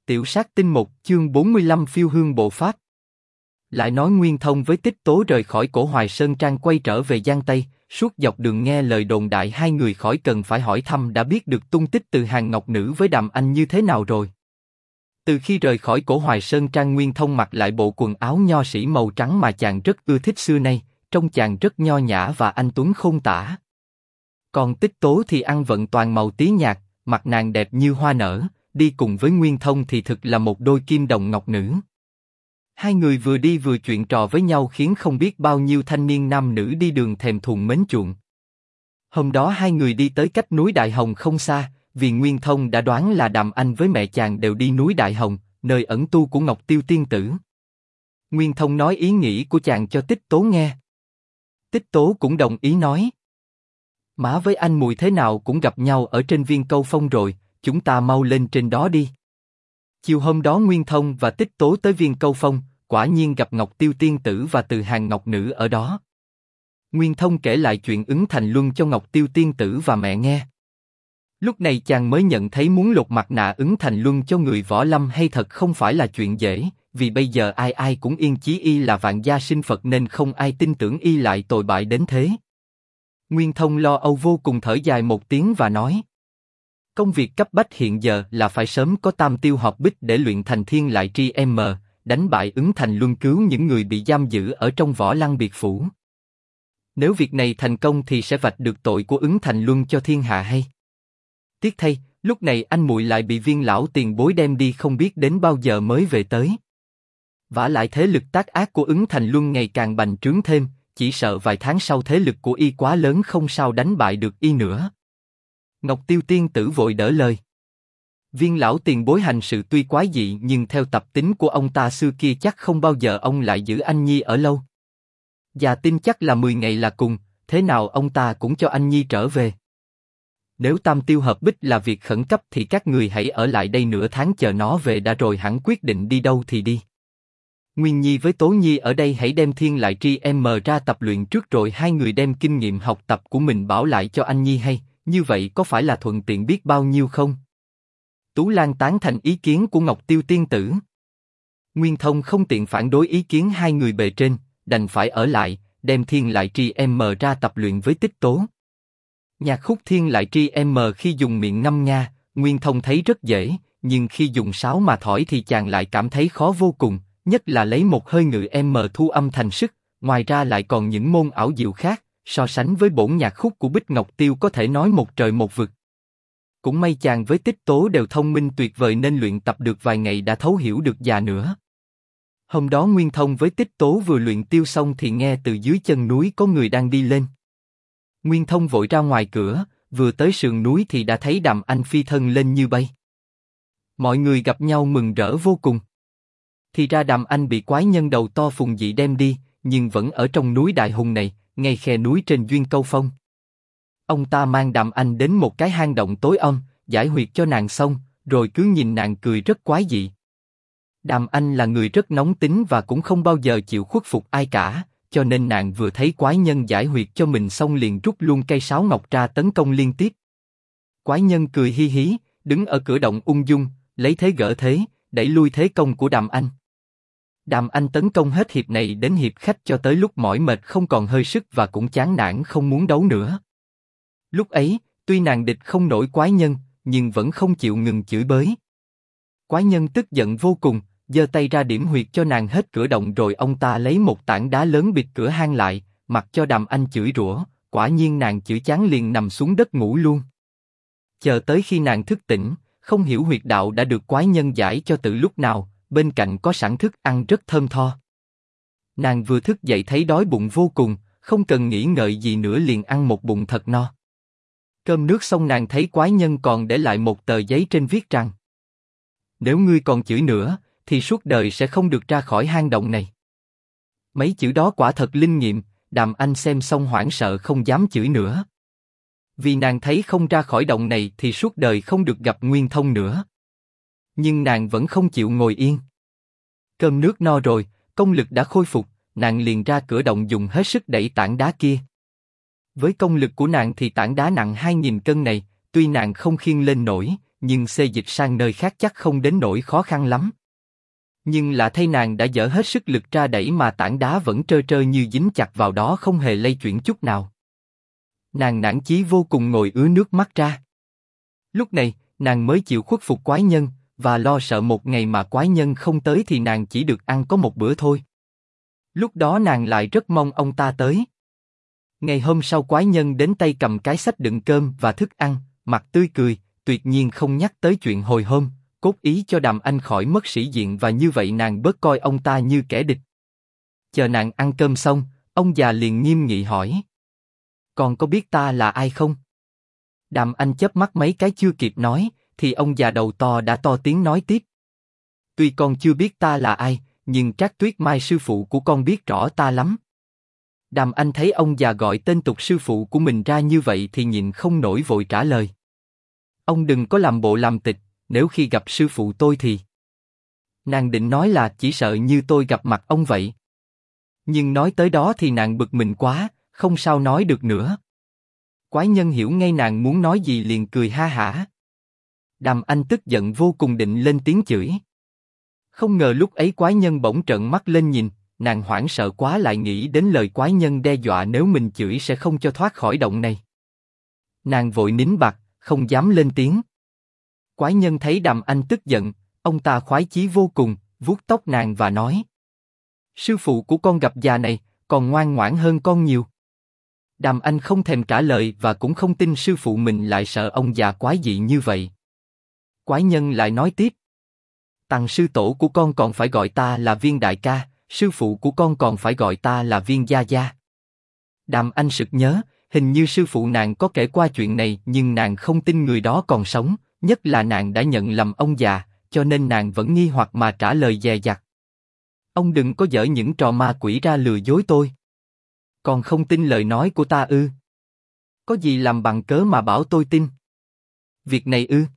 Tiểu sát tinh 1 chương 45 phiêu hương bộ pháp. Lại nói Nguyên Thông với Tích Tố rời khỏi Cổ Hoài Sơn Trang quay trở về Giang Tây, suốt dọc đường nghe lời đồn đại hai người khỏi cần phải hỏi thăm đã biết được tung tích từ Hàng Ngọc Nữ với Đàm Anh như thế nào rồi. Từ khi rời khỏi Cổ Hoài Sơn Trang, Nguyên Thông mặc lại bộ quần áo nho sĩ màu trắng mà chàng rất ưa thích xưa nay, trông chàng rất nho nhã và anh tuấn khôn tả. Còn Tích Tố thì ăn vận toàn màu tí nhạt, mặt nàng đẹp như hoa nở, đi cùng với Nguyên Thông thì thực là một đôi kim đồng ngọc nữ. Hai người vừa đi vừa chuyện trò với nhau khiến không biết bao nhiêu thanh niên nam nữ đi đường thèm thuồng mến chuộng. Hôm đó hai người đi tới cách núi Đại Hồng không xa, vì Nguyên Thông đã đoán là Đàm Anh với mẹ chàng đều đi núi Đại Hồng, nơi ẩn tu của Ngọc Tiêu Tiên Tử. Nguyên Thông nói ý nghĩ của chàng cho Tích Tố nghe. Tích Tố cũng đồng ý nói: má với anh mùi thế nào cũng gặp nhau ở trên Viên Câu Phong rồi, chúng ta mau lên trên đó đi. Chiều hôm đó Nguyên Thông và Tích Tố tới Viên Câu Phong, quả nhiên gặp Ngọc Tiêu Tiên Tử và Từ Hàng Ngọc Nữ ở đó. Nguyên Thông kể lại chuyện Ứng Thành Luân cho Ngọc Tiêu Tiên Tử và mẹ nghe. Lúc này chàng mới nhận thấy muốn lột mặt nạ Ứng Thành Luân cho người võ lâm hay thật không phải là chuyện dễ, vì bây giờ ai ai cũng yên chí y là vạn gia sinh Phật nên không ai tin tưởng y lại tồi bại đến thế. Nguyên Thông lo âu vô cùng, thở dài một tiếng và nói: công việc cấp bách hiện giờ là phải sớm có tam tiêu hợp bích để luyện thành thiên lại tri m, đánh bại Ứng Thành Luân, cứu những người bị giam giữ ở trong Võ Lăng biệt phủ. Nếu việc này thành công thì sẽ vạch được tội của Ứng Thành Luân cho thiên hạ hay. Tiếc thay, lúc này anh muội lại bị Viên lão tiền bối đem đi không biết đến bao giờ mới về tới. Vả lại thế lực tác ác của Ứng Thành Luân ngày càng bành trướng thêm, chỉ sợ vài tháng sau thế lực của y quá lớn không sao đánh bại được y nữa. Ngọc Tiêu Tiên Tử vội đỡ lời: Viên lão tiền bối hành sự tuy quái dị nhưng theo tập tính của ông ta xưa kia chắc không bao giờ ông lại giữ anh nhi ở lâu. Và tin chắc là 10 ngày là cùng, thế nào ông ta cũng cho anh nhi trở về. Nếu tam tiêu hợp bích là việc khẩn cấp thì các người hãy ở lại đây nửa tháng chờ nó về đã rồi hẳn quyết định đi đâu thì đi. Nguyên Nhi với Tố Nhi ở đây hãy đem thiên lại tri m ra tập luyện trước rồi hai người đem kinh nghiệm học tập của mình bảo lại cho anh Nhi hay, như vậy có phải là thuận tiện biết bao nhiêu không? Tú Lan tán thành ý kiến của Ngọc Tiêu Tiên Tử. Nguyên Thông không tiện phản đối ý kiến hai người bề trên, đành phải ở lại, đem thiên lại tri m ra tập luyện với Tích Tố. Nhạc khúc thiên lại tri m khi dùng miệng ngâm nga, Nguyên Thông thấy rất dễ, nhưng khi dùng sáo mà thổi thì chàng lại cảm thấy khó vô cùng, nhất là lấy một hơi ngự m thu âm thành sức, ngoài ra lại còn những môn ảo diệu khác, so sánh với bổn nhạc khúc của Bích Ngọc Tiêu có thể nói một trời một vực. Cũng may chàng với Tích Tố đều thông minh tuyệt vời nên luyện tập được vài ngày đã thấu hiểu được già nữa. Hôm đó Nguyên Thông với Tích Tố vừa luyện tiêu xong thì nghe từ dưới chân núi có người đang đi lên. Nguyên Thông vội ra ngoài cửa, vừa tới sườn núi thì đã thấy Đàm Anh phi thân lên như bay. Mọi người gặp nhau mừng rỡ vô cùng. Thì ra Đàm Anh bị quái nhân đầu to Phùng Dị đem đi, nhưng vẫn ở trong núi Đại Hùng này, ngay khe núi trên Duyên Câu Phong. Ông ta mang Đàm Anh đến một cái hang động tối om, giải huyệt cho nàng xong, rồi cứ nhìn nàng cười rất quái dị. Đàm Anh là người rất nóng tính và cũng không bao giờ chịu khuất phục ai cả, cho nên nàng vừa thấy quái nhân giải huyệt cho mình xong liền rút luôn cây sáo ngọc ra tấn công liên tiếp. Quái nhân cười hi hí, đứng ở cửa động ung dung, lấy thế gỡ thế, đẩy lui thế công của Đàm Anh. Đàm Anh tấn công hết hiệp này đến hiệp khách cho tới lúc mỏi mệt không còn hơi sức và cũng chán nản không muốn đấu nữa. Lúc ấy, tuy nàng địch không nổi quái nhân, nhưng vẫn không chịu ngừng chửi bới. Quái nhân tức giận vô cùng, giơ tay ra điểm huyệt cho nàng hết cửa động rồi ông ta lấy một tảng đá lớn bịt cửa hang lại, mặc cho Đàm Anh chửi rủa, quả nhiên nàng chửi chán liền nằm xuống đất ngủ luôn. Chờ tới khi nàng thức tỉnh, không hiểu huyệt đạo đã được quái nhân giải cho từ lúc nào, bên cạnh có sẵn thức ăn rất thơm tho. Nàng vừa thức dậy thấy đói bụng vô cùng, không cần nghĩ ngợi gì nữa liền ăn một bụng thật no. Cơm nước xong nàng thấy quái nhân còn để lại một tờ giấy trên viết rằng: nếu ngươi còn chửi nữa, thì suốt đời sẽ không được ra khỏi hang động này. Mấy chữ đó quả thật linh nghiệm, Đàm Anh xem xong hoảng sợ không dám chửi nữa. Vì nàng thấy không ra khỏi động này thì suốt đời không được gặp Nguyên Thông nữa. Nhưng nàng vẫn không chịu ngồi yên. Cơm nước no rồi, công lực đã khôi phục, nàng liền ra cửa động dùng hết sức đẩy tảng đá kia. Với công lực của nàng thì tảng đá nặng 2000 cân này, tuy nàng không khiêng lên nổi, nhưng xê dịch sang nơi khác chắc không đến nỗi khó khăn lắm. Nhưng lạ thay nàng đã dở hết sức lực ra đẩy mà tảng đá vẫn trơ trơ như dính chặt vào đó không hề lay chuyển chút nào. Nàng nản chí vô cùng ngồi ứa nước mắt ra. Lúc này, nàng mới chịu khuất phục quái nhân, và lo sợ một ngày mà quái nhân không tới thì nàng chỉ được ăn có một bữa thôi. Lúc đó nàng lại rất mong ông ta tới. Ngày hôm sau quái nhân đến tay cầm cái xách đựng cơm và thức ăn, mặt tươi cười, tuyệt nhiên không nhắc tới chuyện hồi hôm, cốt ý cho Đàm Anh khỏi mất sĩ diện và như vậy nàng bớt coi ông ta như kẻ địch. Chờ nàng ăn cơm xong, ông già liền nghiêm nghị hỏi: "Con có biết ta là ai không?" Đàm Anh chớp mắt mấy cái chưa kịp nói, thì ông già đầu to đã to tiếng nói tiếp: "Tuy con chưa biết ta là ai, nhưng Trác Tuyết Mai sư phụ của con biết rõ ta lắm." Đàm Anh thấy ông già gọi tên tục sư phụ của mình ra như vậy thì nhịn không nổi vội trả lời: "Ông đừng có làm bộ làm tịch, nếu khi gặp sư phụ tôi thì..." Nàng định nói là chỉ sợ như tôi gặp mặt ông vậy. Nhưng nói tới đó thì nàng bực mình quá, không sao nói được nữa. Quái nhân hiểu ngay nàng muốn nói gì liền cười ha hả. Đàm Anh tức giận vô cùng định lên tiếng chửi. Không ngờ lúc ấy quái nhân bỗng trợn mắt lên nhìn, nàng hoảng sợ quá lại nghĩ đến lời quái nhân đe dọa nếu mình chửi sẽ không cho thoát khỏi động này. Nàng vội nín bặt, không dám lên tiếng. Quái nhân thấy Đàm Anh tức giận, ông ta khoái chí vô cùng, vuốt tóc nàng và nói: "Sư phụ của con gặp già này, còn ngoan ngoãn hơn con nhiều." Đàm Anh không thèm trả lời và cũng không tin sư phụ mình lại sợ ông già quái dị như vậy. Quái nhân lại nói tiếp: "Tằng sư tổ của con còn phải gọi ta là Viên đại ca, sư phụ của con còn phải gọi ta là Viên gia gia." Đàm Anh sực nhớ, hình như sư phụ nàng có kể qua chuyện này nhưng nàng không tin người đó còn sống, nhất là nàng đã nhận lầm ông già, cho nên nàng vẫn nghi hoặc mà trả lời dè dặt: "Ông đừng có giở những trò ma quỷ ra lừa dối tôi. Còn không tin lời nói của ta ư? Có gì làm bằng cớ mà bảo tôi tin? Việc này ư?"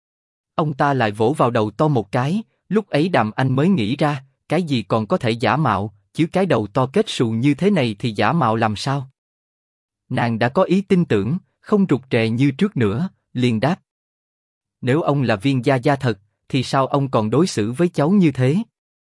Ông ta lại vỗ vào đầu to một cái, lúc ấy Đàm Anh mới nghĩ ra, cái gì còn có thể giả mạo, chứ cái đầu to kết xù như thế này thì giả mạo làm sao? Nàng đã có ý tin tưởng, không rụt rè như trước nữa, liền đáp: "Nếu ông là Viên gia gia thật, thì sao ông còn đối xử với cháu như thế?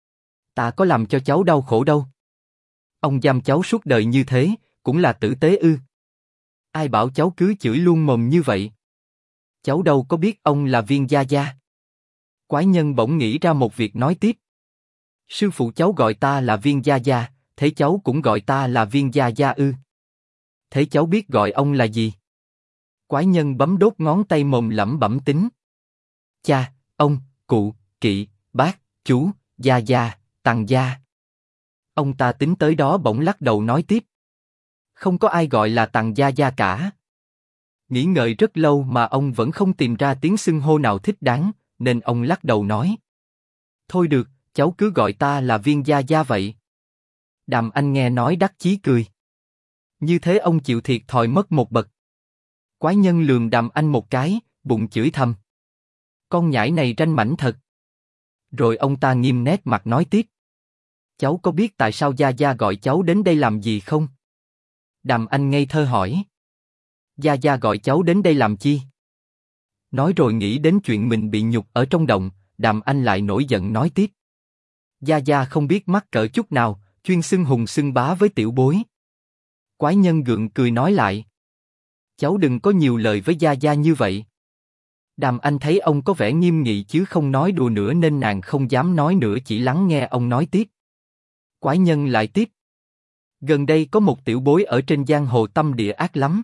Ta có làm cho cháu đau khổ đâu. Ông giam cháu suốt đời như thế, cũng là tử tế ư? Ai bảo cháu cứ chửi luôn mồm như vậy? Cháu đâu có biết ông là Viên gia gia." Quái nhân bỗng nghĩ ra một việc nói tiếp: "Sư phụ cháu gọi ta là Viên gia gia, thế cháu cũng gọi ta là Viên gia gia ư? Thế cháu biết gọi ông là gì?" Quái nhân bấm đốt ngón tay mồm lẩm bẩm tính: "Cha, ông, cụ, kỵ, bác, chú, gia gia, tằng gia." Ông ta tính tới đó bỗng lắc đầu nói tiếp: "Không có ai gọi là tằng gia gia cả." Nghĩ ngợi rất lâu mà ông vẫn không tìm ra tiếng xưng hô nào thích đáng, nên ông lắc đầu nói: "Thôi được, cháu cứ gọi ta là Viên gia gia vậy." Đàm Anh nghe nói đắc chí cười. Như thế ông chịu thiệt thòi mất một bậc. Quái nhân lườm Đàm Anh một cái, bụng chửi thầm: "Con nhãi này ranh mãnh thật." Rồi ông ta nghiêm nét mặt nói tiếp: "Cháu có biết tại sao gia gia gọi cháu đến đây làm gì không?" Đàm Anh ngây thơ hỏi: "Gia gia gọi cháu đến đây làm chi?" Nói rồi nghĩ đến chuyện mình bị nhục ở trong động, Đàm Anh lại nổi giận nói tiếp: "Gia gia không biết mắc cỡ chút nào, chuyên xưng hùng xưng bá với tiểu bối." Quái nhân gượng cười nói lại: "Cháu đừng có nhiều lời với gia gia như vậy." Đàm Anh thấy ông có vẻ nghiêm nghị chứ không nói đùa nữa nên nàng không dám nói nữa, chỉ lắng nghe ông nói tiếp. Quái nhân lại tiếp: "Gần đây có một tiểu bối ở trên giang hồ tâm địa ác lắm.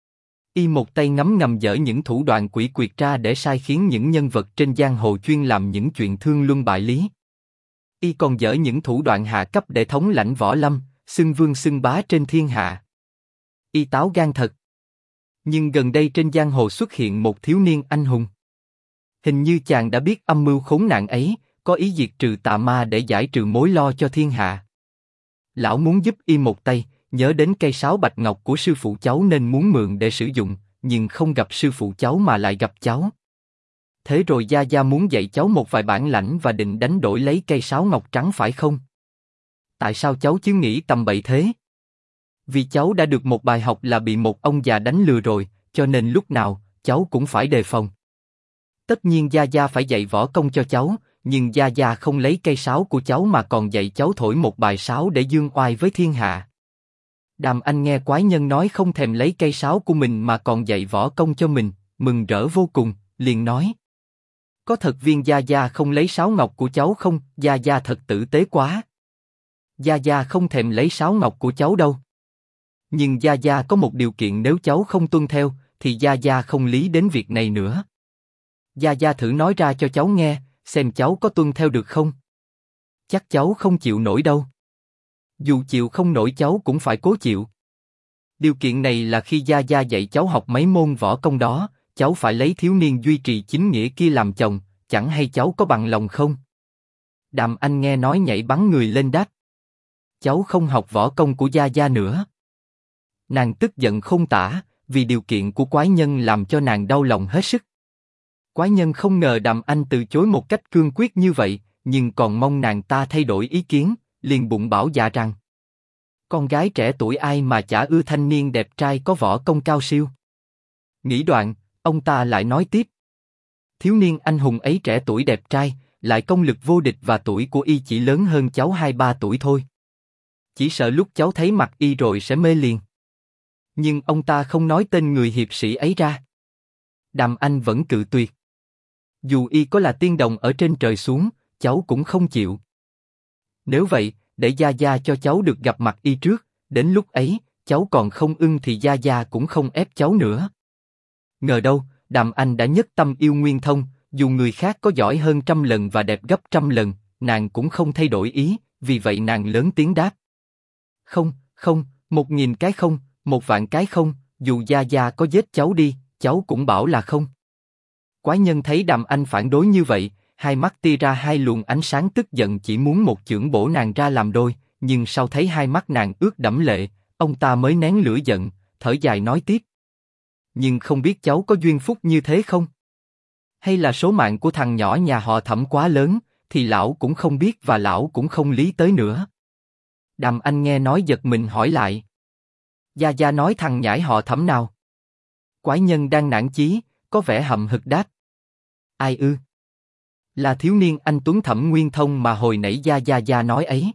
Y một tay ngấm ngầm dở những thủ đoạn quỷ quyệt ra để sai khiến những nhân vật trên giang hồ chuyên làm những chuyện thương luân bại lý. Y còn dở những thủ đoạn hạ cấp để thống lãnh võ lâm, xưng vương xưng bá trên thiên hạ. Y táo gan thật. Nhưng gần đây trên giang hồ xuất hiện một thiếu niên anh hùng. Hình như chàng đã biết âm mưu khốn nạn ấy, có ý diệt trừ tà ma để giải trừ mối lo cho thiên hạ. Lão muốn giúp Y một tay, nhớ đến cây sáo bạch ngọc của sư phụ cháu nên muốn mượn để sử dụng, nhưng không gặp sư phụ cháu mà lại gặp cháu. Thế rồi gia gia muốn dạy cháu một vài bản lãnh và định đánh đổi lấy cây sáo ngọc trắng phải không? Tại sao cháu chứ nghĩ tầm bậy thế? Vì cháu đã được một bài học là bị một ông già đánh lừa rồi, cho nên lúc nào cháu cũng phải đề phòng." Tất nhiên Gia Gia phải dạy võ công cho cháu, nhưng Gia Gia không lấy cây sáo của cháu mà còn dạy cháu thổi một bài sáo để dương oai với thiên hạ. Đàm Anh nghe quái nhân nói không thèm lấy cây sáo của mình mà còn dạy võ công cho mình, mừng rỡ vô cùng, liền nói: có thật viên Gia Gia không lấy sáo ngọc của cháu không? Gia Gia thật tử tế quá. Gia Gia không thèm lấy sáo ngọc của cháu đâu. Nhưng Gia Gia có một điều kiện, nếu cháu không tuân theo, thì Gia Gia không lý đến việc này nữa. Gia Gia thử nói ra cho cháu nghe, xem cháu có tuân theo được không? Chắc cháu không chịu nổi đâu. Dù chịu không nổi cháu cũng phải cố chịu. Điều kiện này là khi Gia Gia dạy cháu học mấy môn võ công đó, cháu phải lấy thiếu niên duy trì chính nghĩa kia làm chồng, chẳng hay cháu có bằng lòng không? Đàm Anh nghe nói nhảy bắn người lên đáp: cháu không học võ công của Gia Gia nữa. Nàng tức giận không tả, vì điều kiện của quái nhân làm cho nàng đau lòng hết sức. Quái nhân không ngờ Đàm Anh từ chối một cách cương quyết như vậy, nhưng còn mong nàng ta thay đổi ý kiến, liền bụng bảo dạ rằng: con gái trẻ tuổi ai mà chả ưa thanh niên đẹp trai có võ công cao siêu. Nghĩ đoạn, ông ta lại nói tiếp: thiếu niên anh hùng ấy trẻ tuổi đẹp trai, lại công lực vô địch và tuổi của y chỉ lớn hơn cháu 2-3 tuổi thôi. Chỉ sợ lúc cháu thấy mặt y rồi sẽ mê liền. Nhưng ông ta không nói tên người hiệp sĩ ấy ra. Đàm Anh vẫn cự tuyệt. Dù y có là tiên đồng ở trên trời xuống, cháu cũng không chịu. Nếu vậy, để Gia Gia cho cháu được gặp mặt y trước, đến lúc ấy, cháu còn không ưng thì Gia Gia cũng không ép cháu nữa. Ngờ đâu, Đàm Anh đã nhất tâm yêu Nguyên Thông, dù người khác có giỏi hơn 100 lần và đẹp gấp 100 lần, nàng cũng không thay đổi ý, vì vậy nàng lớn tiếng đáp: không, không, 1000 cái không, 10000 cái không, dù Gia Gia có giết cháu đi, cháu cũng bảo là không. Quái nhân thấy Đàm Anh phản đối như vậy, hai mắt tia ra hai luồng ánh sáng tức giận, chỉ muốn một chưởng bổ nàng ra làm đôi, nhưng sau thấy hai mắt nàng ướt đẫm lệ, ông ta mới nén lửa giận, thở dài nói tiếp: nhưng không biết cháu có duyên phúc như thế không? Hay là số mạng của thằng nhỏ nhà họ Thẩm quá lớn, thì lão cũng không biết và lão cũng không lý tới nữa. Đàm Anh nghe nói giật mình hỏi lại: Gia Gia nói thằng nhãi họ Thẩm nào? Quái nhân đang nản chí, có vẻ hậm hực đáp: ai ư? Là thiếu niên anh tuấn Thẩm Nguyên Thông mà hồi nãy Gia Gia nói ấy.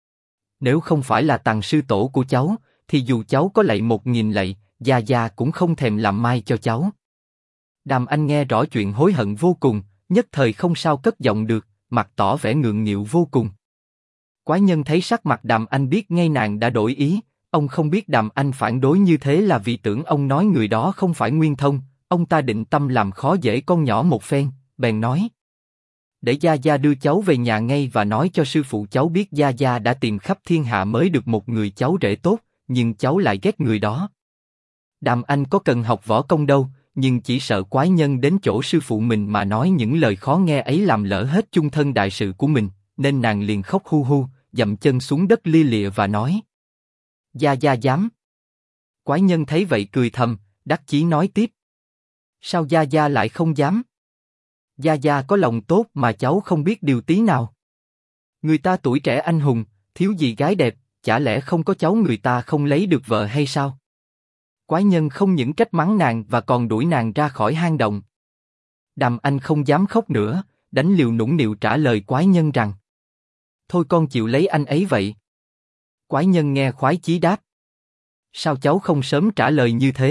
Nếu không phải là tằng sư tổ của cháu, thì dù cháu có lạy 1000 lạy, Gia Gia cũng không thèm làm mai cho cháu. Đàm Anh nghe rõ chuyện hối hận vô cùng, nhất thời không sao cất giọng được, mặt tỏ vẻ ngượng nghịu vô cùng. Quái nhân thấy sắc mặt Đàm Anh biết ngay nàng đã đổi ý, ông không biết Đàm Anh phản đối như thế là vì tưởng ông nói người đó không phải Nguyên Thông, ông ta định tâm làm khó dễ con nhỏ một phen, bèn nói: để Gia Gia đưa cháu về nhà ngay và nói cho sư phụ cháu biết Gia Gia đã tìm khắp thiên hạ mới được một người cháu rể tốt, nhưng cháu lại ghét người đó. Đàm Anh có cần học võ công đâu, nhưng chỉ sợ quái nhân đến chỗ sư phụ mình mà nói những lời khó nghe ấy làm lỡ hết chung thân đại sự của mình, nên nàng liền khóc hu hu, dậm chân xuống đất lia lịa và nói: Gia Gia dám. Quái nhân thấy vậy cười thầm, đắc chí nói tiếp: sao Gia Gia lại không dám? Gia Gia có lòng tốt mà cháu không biết điều tí nào. Người ta tuổi trẻ anh hùng, thiếu gì gái đẹp, chả lẽ không có cháu người ta không lấy được vợ hay sao? Quái nhân không những trách mắng nàng và còn đuổi nàng ra khỏi hang động. Đàm Anh không dám khóc nữa, đánh liều nũng nịu trả lời quái nhân rằng: thôi con chịu lấy anh ấy vậy. Quái nhân nghe khoái chí đáp: sao cháu không sớm trả lời như thế?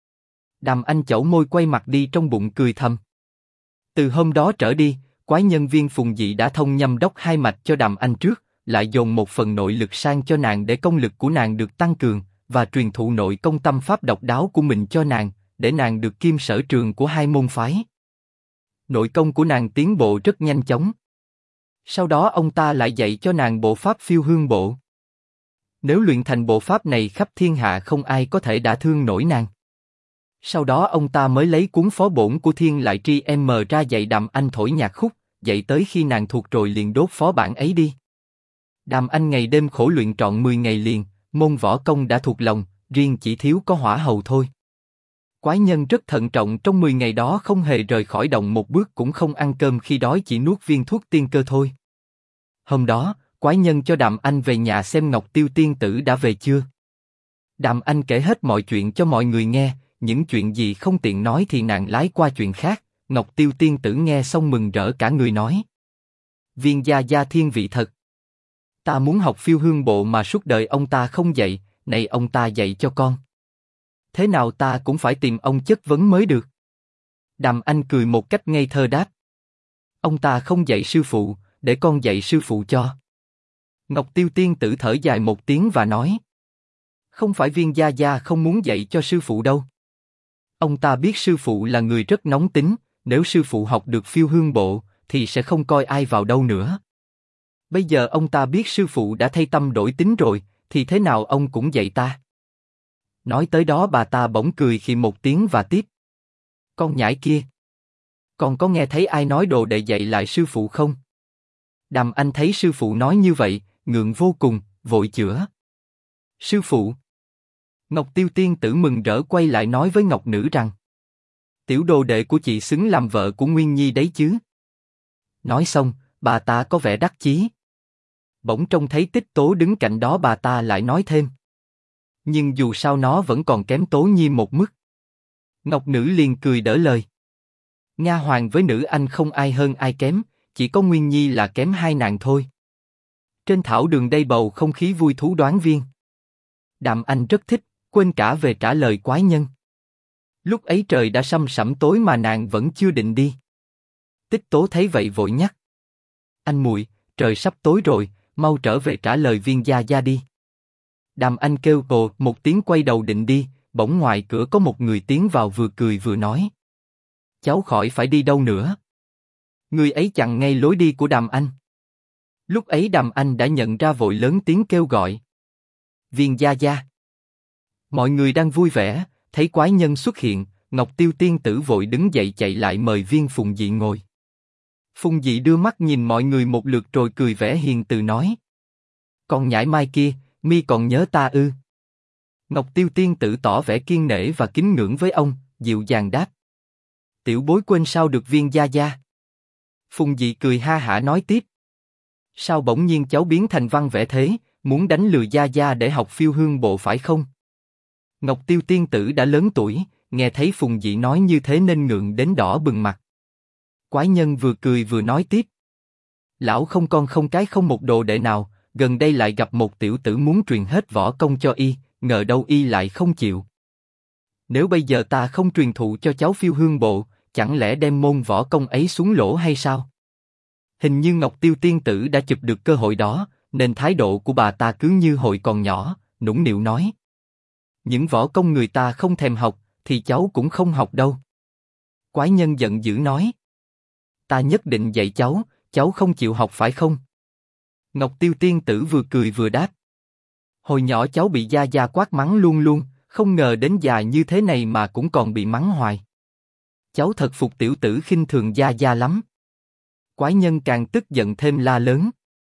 Đàm Anh chẩu môi quay mặt đi trong bụng cười thầm. Từ hôm đó trở đi, quái nhân viên Phùng Dị đã thông nhâm đốc hai mạch cho Đàm Anh trước, lại dồn một phần nội lực sang cho nàng để công lực của nàng được tăng cường, và truyền thụ nội công tâm pháp độc đáo của mình cho nàng, để nàng được kim sở trường của hai môn phái. Nội công của nàng tiến bộ rất nhanh chóng. Sau đó ông ta lại dạy cho nàng bộ pháp Phiêu Hương Bộ. Nếu luyện thành bộ pháp này khắp thiên hạ không ai có thể đả thương nổi nàng. Sau đó ông ta mới lấy cuốn phó bổn của Thiên Lại Tri M ra dạy Đàm Anh thổi nhạc khúc, dạy tới khi nàng thuộc rồi liền đốt phó bản ấy đi. Đàm Anh ngày đêm khổ luyện trọn 10 ngày liền, môn võ công đã thuộc lòng, riêng chỉ thiếu có hỏa hầu thôi. Quái nhân rất thận trọng, trong 10 ngày đó không hề rời khỏi động một bước, cũng không ăn cơm, khi đói chỉ nuốt viên thuốc tiên cơ thôi. Hôm đó, quái nhân cho Đàm Anh về nhà xem Ngọc Tiêu tiên tử đã về chưa. Đàm Anh kể hết mọi chuyện cho mọi người nghe, những chuyện gì không tiện nói thì nàng lái qua chuyện khác, Ngọc Tiêu tiên tử nghe xong mừng rỡ cả người nói. Viên gia gia thiên vị thật. Ta muốn học phiêu hương bộ mà suốt đời ông ta không dạy, này ông ta dạy cho con. Thế nào ta cũng phải tìm ông chất vấn mới được. Đàm Anh cười một cách ngây thơ đáp. Ông ta không dạy sư phụ, để con dạy sư phụ cho. Ngọc Tiêu tiên tử thở dài một tiếng và nói. Không phải Viên gia gia không muốn dạy cho sư phụ đâu. Ông ta biết sư phụ là người rất nóng tính, nếu sư phụ học được phiêu hương bộ, thì sẽ không coi ai vào đâu nữa. Bây giờ ông ta biết sư phụ đã thay tâm đổi tính rồi, thì thế nào ông cũng dạy ta. Nói tới đó bà ta bỗng cười khì một tiếng và tiếp. Con nhãi kia. Con có nghe thấy ai nói đồ đệ dạy lại sư phụ không? Đàm Anh thấy sư phụ nói như vậy, ngượng vô cùng, vội chữa. Sư phụ. Ngọc Tiêu tiên tử mừng rỡ quay lại nói với Ngọc Nữ rằng. Tiểu đồ đệ của chị xứng làm vợ của Nguyên Nhi đấy chứ. Nói xong, bà ta có vẻ đắc chí. Bỗng trông thấy Tích Tố đứng cạnh đó bà ta lại nói thêm. Nhưng dù sao nó vẫn còn kém Tố Nhi một mức. Ngọc Nữ liền cười đỡ lời. Nha hoàn với nữ anh không ai hơn ai kém, chỉ có Nguyên Nhi là kém hai nàng thôi. Trên thảo đường đây bầu không khí vui thú đoán viên. Đàm Anh rất thích, quên cả về trả lời quái nhân. Lúc ấy trời đã săm sẩm tối mà nàng vẫn chưa định đi. Tích Tố thấy vậy vội nhắc. Anh muội, trời sắp tối rồi, mau trở về trả lời Viên gia gia đi. Đàm Anh kêu ồ một tiếng quay đầu định đi, bỗng ngoài cửa có một người tiến vào vừa cười vừa nói. Cháu khỏi phải đi đâu nữa. Người ấy chặn ngay lối đi của Đàm Anh. Lúc ấy Đàm Anh đã nhận ra vội lớn tiếng kêu gọi. Viên gia gia. Mọi người đang vui vẻ, thấy quái nhân xuất hiện, Ngọc Tiêu tiên tử vội đứng dậy chạy lại mời Viên Phùng Dị ngồi. Phùng Dị đưa mắt nhìn mọi người một lượt rồi cười vẻ hiền từ nói. Con nhãi mai kia, mi còn nhớ ta ư? Ngọc Tiêu tiên tử tỏ vẻ kiên nể và kính ngưỡng với ông, dịu dàng đáp. Tiểu bối quên sao được Viên gia gia. Phùng Dị cười ha hả nói tiếp. Sao bỗng nhiên cháu biến thành văn vẽ thế, muốn đánh lừa gia gia để học phiêu hương bộ phải không? Ngọc Tiêu tiên tử đã lớn tuổi, nghe thấy Phùng Dị nói như thế nên ngượng đến đỏ bừng mặt. Quái nhân vừa cười vừa nói tiếp. Lão không con không cái không một đồ đệ nào, gần đây lại gặp một tiểu tử muốn truyền hết võ công cho y, ngờ đâu y lại không chịu. Nếu bây giờ ta không truyền thụ cho cháu phiêu hương bộ, chẳng lẽ đem môn võ công ấy xuống lỗ hay sao? Hình như Ngọc Tiêu tiên tử đã chụp được cơ hội đó, nên thái độ của bà ta cứ như hồi còn nhỏ, nũng nịu nói. Những võ công người ta không thèm học, thì cháu cũng không học đâu. Quái nhân giận dữ nói. Ta nhất định dạy cháu không chịu học phải không? Ngọc Tiêu tiên tử vừa cười vừa đáp. Hồi nhỏ cháu bị gia gia quát mắng luôn luôn, không ngờ đến già như thế này mà cũng còn bị mắng hoài. Cháu thật phục tiểu tử khinh thường gia gia lắm. Quái nhân càng tức giận thêm la lớn.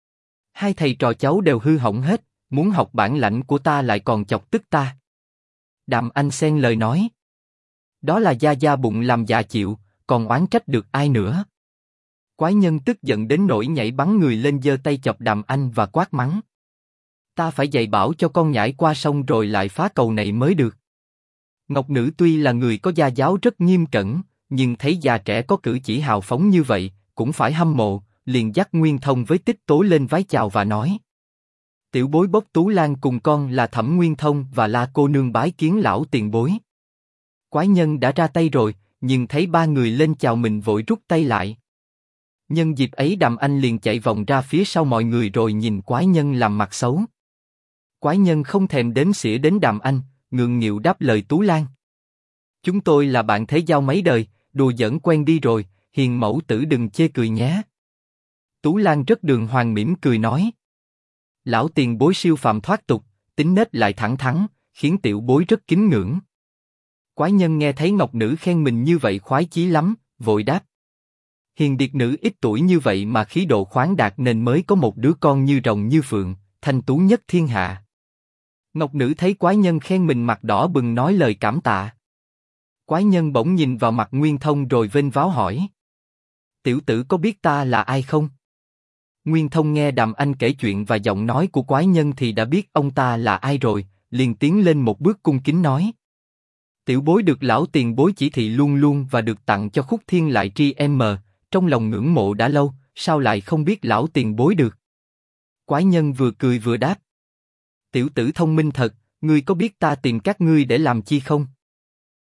Hai thầy trò cháu đều hư hỏng hết, muốn học bản lãnh của ta lại còn chọc tức ta. Đàm Anh xen lời nói. Đó là gia gia bụng làm dạ chịu, còn oán trách được ai nữa. Quái nhân tức giận đến nỗi nhảy bắn người lên giơ tay chọc Đàm Anh và quát mắng. Ta phải dạy bảo cho con nhãi qua sông rồi lại phá cầu này mới được. Ngọc Nữ tuy là người có gia giáo rất nghiêm cẩn, nhưng thấy già trẻ có cử chỉ hào phóng như vậy, cũng phải hâm mộ, liền dắt Nguyên Thông với Tích Tố lên vái chào và nói. Tiểu bối Bốc Tú Lan cùng con là Thẩm Nguyên Thông và La cô nương bái kiến lão tiền bối. Quái nhân đã ra tay rồi, nhưng thấy ba người lên chào mình vội rút tay lại. Nhân dịp ấy Đàm Anh liền chạy vòng ra phía sau mọi người rồi nhìn quái nhân làm mặt xấu. Quái nhân không thèm đếm xỉa đến Đàm Anh, ngượng nghịu đáp lời Tú Lan. Chúng tôi là bạn thế giao mấy đời, đùa giỡn quen đi rồi, hiền mẫu tử đừng chê cười nhé. Tú Lan rất đường hoàng mỉm cười nói. Lão tiền bối siêu phàm thoát tục, tính nết lại thẳng thắn, khiến tiểu bối rất kính ngưỡng. Quái nhân nghe thấy Ngọc Nữ khen mình như vậy khoái chí lắm, vội đáp. Hiền điệt nữ ít tuổi như vậy mà khí độ khoáng đạt nên mới có một đứa con như rồng như phượng, thanh tú nhất thiên hạ. Ngọc Nữ thấy quái nhân khen mình mặt đỏ bừng nói lời cảm tạ. Quái nhân bỗng nhìn vào mặt Nguyên Thông rồi vênh váo hỏi. Tiểu tử có biết ta là ai không? Nguyên Thông nghe Đàm Anh kể chuyện và giọng nói của quái nhân thì đã biết ông ta là ai rồi, liền tiến lên một bước cung kính nói. Tiểu bối được lão tiền bối chỉ thị luôn luôn và được tặng cho Khúc Thiên lại tri m, trong lòng ngưỡng mộ đã lâu, sao lại không biết lão tiền bối được? Quái nhân vừa cười vừa đáp. Tiểu tử thông minh thật, ngươi có biết ta tìm các ngươi để làm chi không?